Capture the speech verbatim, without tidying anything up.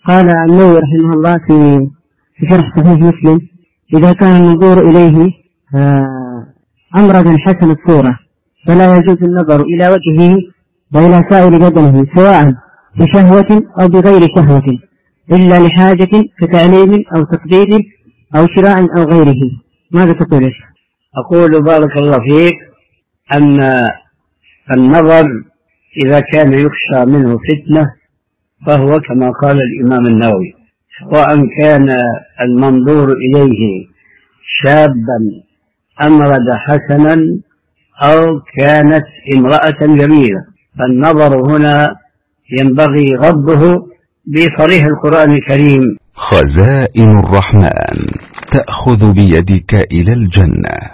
قال النووي رحمه الله في في شرح صحيح مسلم: إذا كان النظور إليه أمردا حسن الصورة فلا يجوز النظر إلى وجهه وإلى سائر بدنه سواء بشهوة أو بغير شهوة إلا لحاجة كتعليم أو تقدير أو شراء أو غيره. ماذا تقول يا شيخ؟ أقول بارك الله فيك أن النظر إذا كان يخشى منه فتنة فهو كما قال الإمام النووي، سواء كان المنظور إليه شابا أمرد حسنا أو كانت امرأة جميلة، فالنظر هنا ينبغي غضه بصريح القرآن الكريم: خزائن الرحمن تأخذ بيدك إلى الجنة.